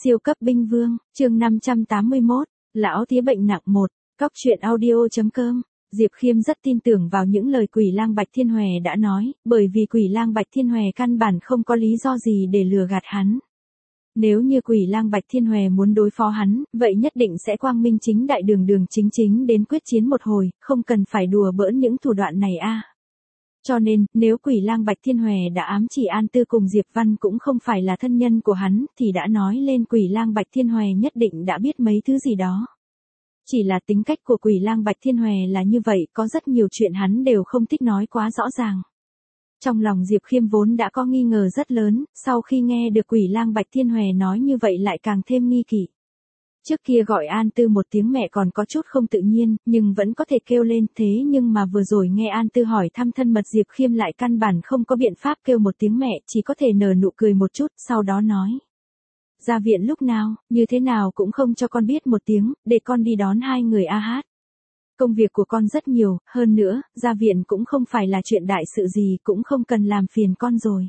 Siêu cấp binh vương, chương 581, lão tía bệnh nặng 1, cóc truyện audio.com. Diệp Khiêm rất tin tưởng vào những lời Quỷ Lang Bạch Thiên Hòe đã nói, bởi vì Quỷ Lang Bạch Thiên Hòe căn bản không có lý do gì để lừa gạt hắn. Nếu như Quỷ Lang Bạch Thiên Hòe muốn đối phó hắn, vậy nhất định sẽ quang minh chính đại đường đường chính chính đến quyết chiến một hồi, không cần phải đùa bỡn những thủ đoạn này a. Cho nên, nếu Quỷ Lang Bạch Thiên Hòe đã ám chỉ An Tư cùng Diệp Văn cũng không phải là thân nhân của hắn, thì đã nói lên Quỷ Lang Bạch Thiên Hòe nhất định đã biết mấy thứ gì đó. Chỉ là tính cách của Quỷ Lang Bạch Thiên Hòe là như vậy, có rất nhiều chuyện hắn đều không thích nói quá rõ ràng. Trong lòng Diệp Khiêm vốn đã có nghi ngờ rất lớn, sau khi nghe được Quỷ Lang Bạch Thiên Hòe nói như vậy lại càng thêm nghi kỵ. Trước kia gọi An Tư một tiếng mẹ còn có chút không tự nhiên, nhưng vẫn có thể kêu lên, thế nhưng mà vừa rồi nghe An Tư hỏi thăm thân mật Diệp Khiêm lại căn bản không có biện pháp kêu một tiếng mẹ, chỉ có thể nở nụ cười một chút, sau đó nói. Ra viện lúc nào, như thế nào cũng không cho con biết một tiếng, để con đi đón hai người a hát. Công việc của con rất nhiều, hơn nữa, ra viện cũng không phải là chuyện đại sự gì, cũng không cần làm phiền con rồi.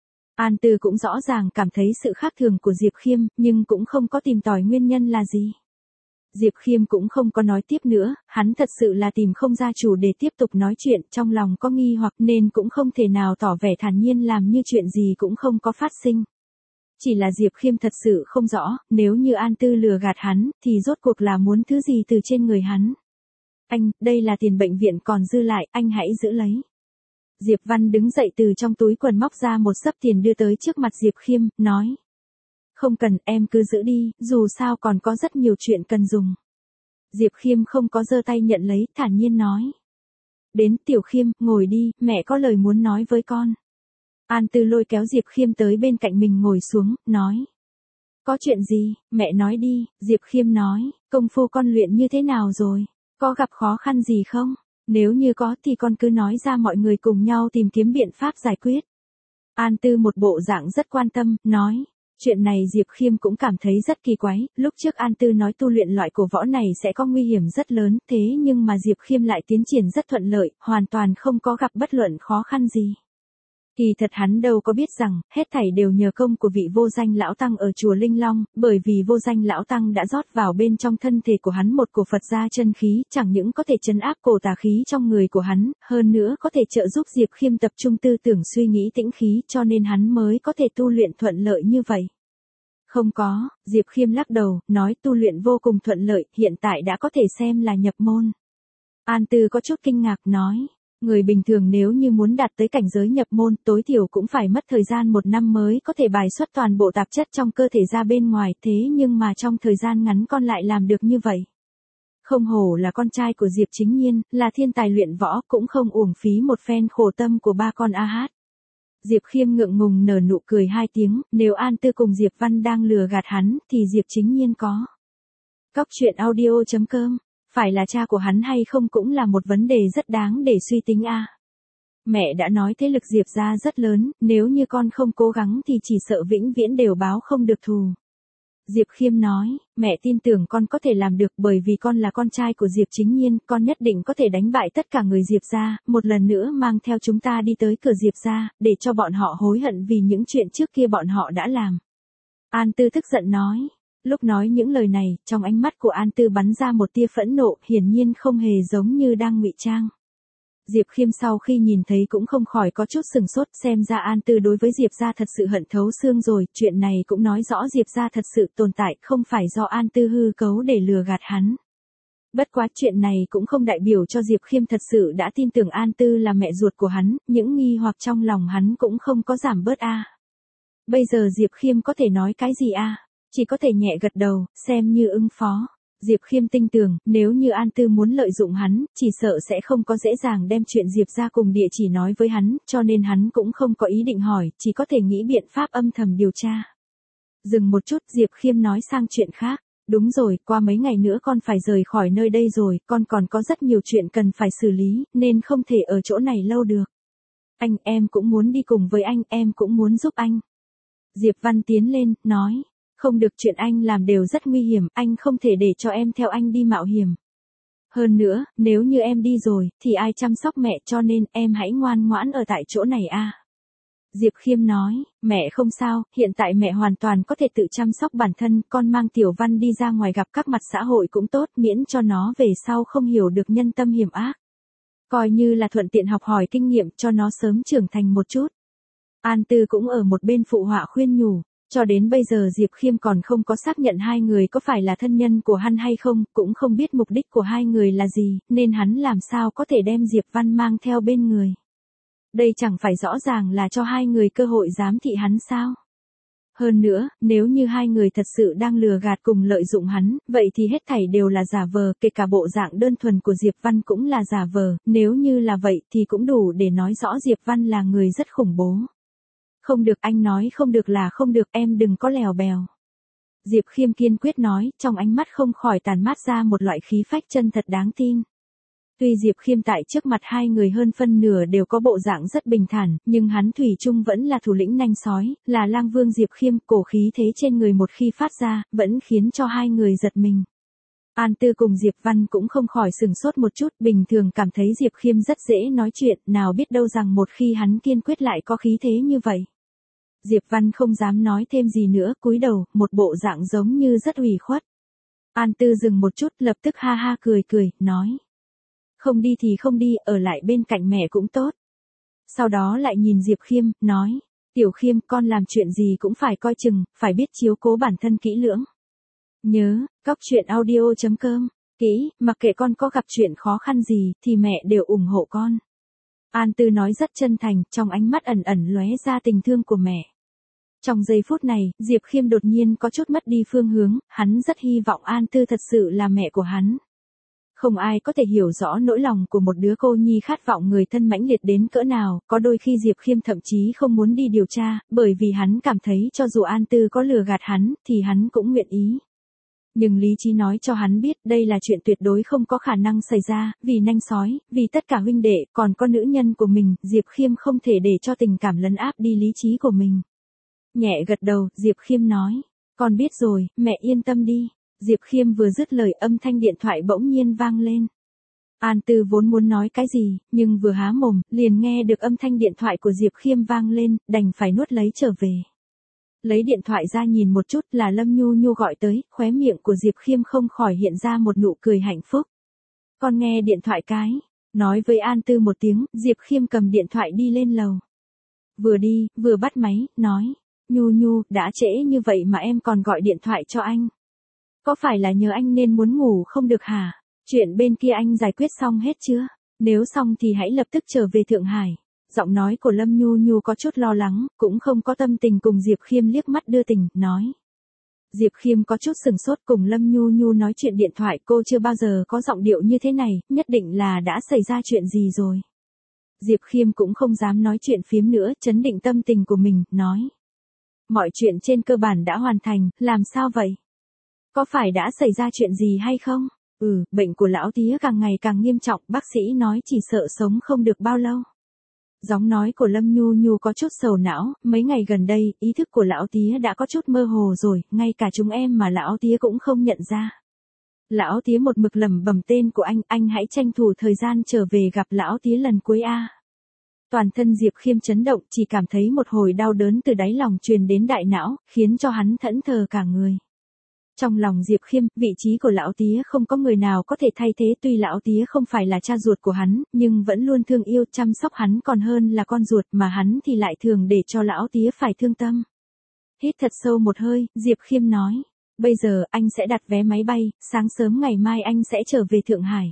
An Tư cũng rõ ràng cảm thấy sự khác thường của Diệp Khiêm, nhưng cũng không có tìm tòi nguyên nhân là gì. Diệp Khiêm cũng không có nói tiếp nữa, hắn thật sự là tìm không ra chủ để tiếp tục nói chuyện, trong lòng có nghi hoặc nên cũng không thể nào tỏ vẻ thản nhiên làm như chuyện gì cũng không có phát sinh. Chỉ là Diệp Khiêm thật sự không rõ, nếu như An Tư lừa gạt hắn, thì rốt cuộc là muốn thứ gì từ trên người hắn. Anh, đây là tiền bệnh viện còn dư lại, anh hãy giữ lấy. Diệp Văn đứng dậy từ trong túi quần móc ra một xấp tiền đưa tới trước mặt Diệp Khiêm, nói. Không cần, em cứ giữ đi, dù sao còn có rất nhiều chuyện cần dùng. Diệp Khiêm không có giơ tay nhận lấy, thản nhiên nói. Đến Tiểu Khiêm, ngồi đi, mẹ có lời muốn nói với con. An Tư lôi kéo Diệp Khiêm tới bên cạnh mình ngồi xuống, nói. Có chuyện gì, mẹ nói đi, Diệp Khiêm nói, công phu con luyện như thế nào rồi, có gặp khó khăn gì không? Nếu như có thì con cứ nói ra mọi người cùng nhau tìm kiếm biện pháp giải quyết. An Tư một bộ dạng rất quan tâm, nói. Chuyện này Diệp Khiêm cũng cảm thấy rất kỳ quái, lúc trước An Tư nói tu luyện loại cổ võ này sẽ có nguy hiểm rất lớn, thế nhưng mà Diệp Khiêm lại tiến triển rất thuận lợi, hoàn toàn không có gặp bất luận khó khăn gì. Kỳ thật hắn đâu có biết rằng, hết thảy đều nhờ công của vị vô danh lão tăng ở chùa Linh Long, bởi vì vô danh lão tăng đã rót vào bên trong thân thể của hắn một cổ Phật gia chân khí, chẳng những có thể trấn áp cổ tà khí trong người của hắn, hơn nữa có thể trợ giúp Diệp Khiêm tập trung tư tưởng suy nghĩ tĩnh khí, cho nên hắn mới có thể tu luyện thuận lợi như vậy. Không có, Diệp Khiêm lắc đầu, nói tu luyện vô cùng thuận lợi, hiện tại đã có thể xem là nhập môn. An Tư có chút kinh ngạc nói. Người bình thường nếu như muốn đạt tới cảnh giới nhập môn, tối thiểu cũng phải mất thời gian 1 năm mới có thể bài xuất toàn bộ tạp chất trong cơ thể ra bên ngoài, thế nhưng mà trong thời gian ngắn con lại làm được như vậy. Không hổ là con trai của Diệp Chính Nhiên, là thiên tài luyện võ, cũng không uổng phí một phen khổ tâm của ba con a hát. Diệp Khiêm ngượng ngùng nở nụ cười 2 tiếng, nếu An Tư cùng Diệp Văn đang lừa gạt hắn, thì Diệp Chính Nhiên có. Cóc truyện audio.com. Phải là cha của hắn hay không cũng là một vấn đề rất đáng để suy tính a. Mẹ đã nói thế lực Diệp gia rất lớn, nếu như con không cố gắng thì chỉ sợ vĩnh viễn đều báo không được thù. Diệp Khiêm nói, mẹ tin tưởng con có thể làm được bởi vì con là con trai của Diệp Chính Nhiên, con nhất định có thể đánh bại tất cả người Diệp gia, một lần nữa mang theo chúng ta đi tới cửa Diệp gia, để cho bọn họ hối hận vì những chuyện trước kia bọn họ đã làm. An Tư tức giận nói. Lúc nói những lời này, trong ánh mắt của An Tư bắn ra một tia phẫn nộ, hiển nhiên không hề giống như đang ngụy trang. Diệp Khiêm sau khi nhìn thấy cũng không khỏi có chút sừng sốt, xem ra An Tư đối với Diệp gia thật sự hận thấu xương rồi, chuyện này cũng nói rõ Diệp gia thật sự tồn tại, không phải do An Tư hư cấu để lừa gạt hắn. Bất quá chuyện này cũng không đại biểu cho Diệp Khiêm thật sự đã tin tưởng An Tư là mẹ ruột của hắn, những nghi hoặc trong lòng hắn cũng không có giảm bớt a. Bây giờ Diệp Khiêm có thể nói cái gì a? Chỉ có thể nhẹ gật đầu, xem như ứng phó. Diệp Khiêm tin tưởng, nếu như An Tư muốn lợi dụng hắn, chỉ sợ sẽ không có dễ dàng đem chuyện Diệp gia cùng địa chỉ nói với hắn, cho nên hắn cũng không có ý định hỏi, chỉ có thể nghĩ biện pháp âm thầm điều tra. Dừng một chút, Diệp Khiêm nói sang chuyện khác. Đúng rồi, qua mấy ngày nữa con phải rời khỏi nơi đây rồi, con còn có rất nhiều chuyện cần phải xử lý, nên không thể ở chỗ này lâu được. Anh, em cũng muốn đi cùng với anh, em cũng muốn giúp anh. Diệp Văn tiến lên, nói. Không được, chuyện anh làm đều rất nguy hiểm, anh không thể để cho em theo anh đi mạo hiểm. Hơn nữa, nếu như em đi rồi, thì ai chăm sóc mẹ, cho nên em hãy ngoan ngoãn ở tại chỗ này a. Diệp Khiêm nói, mẹ không sao, hiện tại mẹ hoàn toàn có thể tự chăm sóc bản thân, con mang Tiểu Văn đi ra ngoài gặp các mặt xã hội cũng tốt, miễn cho nó về sau không hiểu được nhân tâm hiểm ác. Coi như là thuận tiện học hỏi kinh nghiệm cho nó sớm trưởng thành một chút. An Tư cũng ở một bên phụ họa khuyên nhủ, cho đến bây giờ Diệp Khiêm còn không có xác nhận hai người có phải là thân nhân của hắn hay không, cũng không biết mục đích của hai người là gì, nên hắn làm sao có thể đem Diệp Văn mang theo bên người. Đây chẳng phải rõ ràng là cho hai người cơ hội giám thị hắn sao? Hơn nữa, nếu như hai người thật sự đang lừa gạt cùng lợi dụng hắn, vậy thì hết thảy đều là giả vờ, kể cả bộ dạng đơn thuần của Diệp Văn cũng là giả vờ, nếu như là vậy thì cũng đủ để nói rõ Diệp Văn là người rất khủng bố. Không được, anh nói không được là không được, em đừng có lèo bèo. Diệp Khiêm kiên quyết nói, trong ánh mắt không khỏi tàn mát ra một loại khí phách chân thật đáng tin. Tuy Diệp Khiêm tại trước mặt hai người hơn phân nửa đều có bộ dạng rất bình thản, nhưng hắn thủy chung vẫn là thủ lĩnh nanh sói, là lang vương Diệp Khiêm, cổ khí thế trên người một khi phát ra, vẫn khiến cho hai người giật mình. An Tư cùng Diệp Văn cũng không khỏi sừng sốt một chút, bình thường cảm thấy Diệp Khiêm rất dễ nói chuyện, nào biết đâu rằng một khi hắn kiên quyết lại có khí thế như vậy. Diệp Văn không dám nói thêm gì nữa, cúi đầu, một bộ dạng giống như rất ủy khuất. An Tư dừng một chút, lập tức ha ha cười cười, nói. Không đi thì không đi, ở lại bên cạnh mẹ cũng tốt. Sau đó lại nhìn Diệp Khiêm, nói. Tiểu Khiêm, con làm chuyện gì cũng phải coi chừng, phải biết chiếu cố bản thân kỹ lưỡng. Nhớ, cóc truyện audio.com, kỹ, mặc kệ con có gặp chuyện khó khăn gì, thì mẹ đều ủng hộ con. An Tư nói rất chân thành, trong ánh mắt ẩn ẩn lóe ra tình thương của mẹ. Trong giây phút này, Diệp Khiêm đột nhiên có chút mất đi phương hướng, hắn rất hy vọng An Tư thật sự là mẹ của hắn. Không ai có thể hiểu rõ nỗi lòng của một đứa cô nhi khát vọng người thân mãnh liệt đến cỡ nào, có đôi khi Diệp Khiêm thậm chí không muốn đi điều tra, bởi vì hắn cảm thấy cho dù An Tư có lừa gạt hắn, thì hắn cũng nguyện ý. Nhưng lý trí nói cho hắn biết đây là chuyện tuyệt đối không có khả năng xảy ra, vì nanh sói, vì tất cả huynh đệ, còn có nữ nhân của mình, Diệp Khiêm không thể để cho tình cảm lấn áp đi lý trí của mình. Nhẹ gật đầu, Diệp Khiêm nói, con biết rồi, mẹ yên tâm đi. Diệp Khiêm vừa dứt lời âm thanh điện thoại bỗng nhiên vang lên. An Tư vốn muốn nói cái gì, nhưng vừa há mồm, liền nghe được âm thanh điện thoại của Diệp Khiêm vang lên, đành phải nuốt lấy trở về. Lấy điện thoại ra nhìn một chút là Lâm Nhu Nhu gọi tới, khóe miệng của Diệp Khiêm không khỏi hiện ra một nụ cười hạnh phúc. Con nghe điện thoại cái, nói với An Tư một tiếng, Diệp Khiêm cầm điện thoại đi lên lầu. Vừa đi, vừa bắt máy, nói, Nhu Nhu, đã trễ như vậy mà em còn gọi điện thoại cho anh. Có phải là nhớ anh nên muốn ngủ không được hả? Chuyện bên kia anh giải quyết xong hết chưa? Nếu xong thì hãy lập tức trở về Thượng Hải. Giọng nói của Lâm Nhu Nhu có chút lo lắng, cũng không có tâm tình cùng Diệp Khiêm liếc mắt đưa tình, nói. Diệp Khiêm có chút sừng sốt cùng Lâm Nhu Nhu nói chuyện điện thoại, cô chưa bao giờ có giọng điệu như thế này, nhất định là đã xảy ra chuyện gì rồi. Diệp Khiêm cũng không dám nói chuyện phiếm nữa, trấn định tâm tình của mình, nói. Mọi chuyện trên cơ bản đã hoàn thành, làm sao vậy? Có phải đã xảy ra chuyện gì hay không? Bệnh của lão tía càng ngày càng nghiêm trọng, bác sĩ nói chỉ sợ sống không được bao lâu. Giọng nói của Lâm Nhu Nhu có chút sầu não, mấy ngày gần đây, ý thức của lão tía đã có chút mơ hồ rồi, ngay cả chúng em mà lão tía cũng không nhận ra. Lão tía một mực lẩm bẩm tên của anh hãy tranh thủ thời gian trở về gặp lão tía lần cuối a. Toàn thân Diệp Khiêm chấn động, chỉ cảm thấy một hồi đau đớn từ đáy lòng truyền đến đại não, khiến cho hắn thẫn thờ cả người. Trong lòng Diệp Khiêm, vị trí của lão tía không có người nào có thể thay thế, tuy lão tía không phải là cha ruột của hắn, nhưng vẫn luôn thương yêu chăm sóc hắn còn hơn là con ruột, mà hắn thì lại thường để cho lão tía phải thương tâm. Hít thật sâu một hơi, Diệp Khiêm nói, bây giờ anh sẽ đặt vé máy bay, sáng sớm ngày mai anh sẽ trở về Thượng Hải.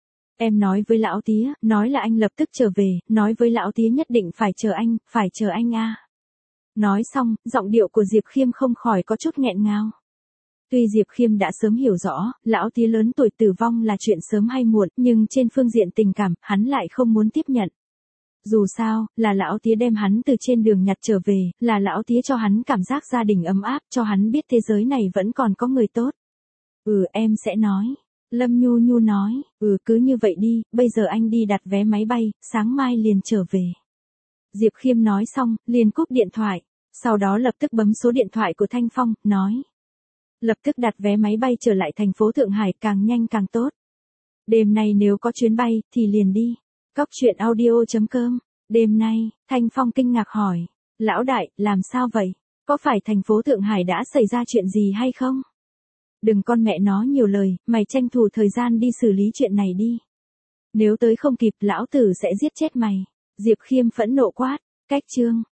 Em nói với lão tía, nói là anh lập tức trở về, nói với lão tía nhất định phải chờ anh a. Nói xong, giọng điệu của Diệp Khiêm không khỏi có chút nghẹn ngào. Tuy Diệp Khiêm đã sớm hiểu rõ, lão tía lớn tuổi tử vong là chuyện sớm hay muộn, nhưng trên phương diện tình cảm, hắn lại không muốn tiếp nhận. Dù sao, là lão tía đem hắn từ trên đường nhặt trở về, là lão tía cho hắn cảm giác gia đình ấm áp, cho hắn biết thế giới này vẫn còn có người tốt. Em sẽ nói. Lâm Nhu Nhu nói, cứ như vậy đi, bây giờ anh đi đặt vé máy bay, sáng mai liền trở về. Diệp Khiêm nói xong, liền cúp điện thoại, sau đó lập tức bấm số điện thoại của Thanh Phong, nói. Lập tức đặt vé máy bay trở lại thành phố Thượng Hải, càng nhanh càng tốt. Đêm nay nếu có chuyến bay, thì liền đi. Cóc truyện audio.com, đêm nay, Thanh Phong kinh ngạc hỏi. Lão đại, làm sao vậy? Có phải thành phố Thượng Hải đã xảy ra chuyện gì hay không? Đừng con mẹ nó nhiều lời, mày tranh thủ thời gian đi xử lý chuyện này đi. Nếu tới không kịp, lão tử sẽ giết chết mày. Diệp Khiêm phẫn nộ quát, cách chương.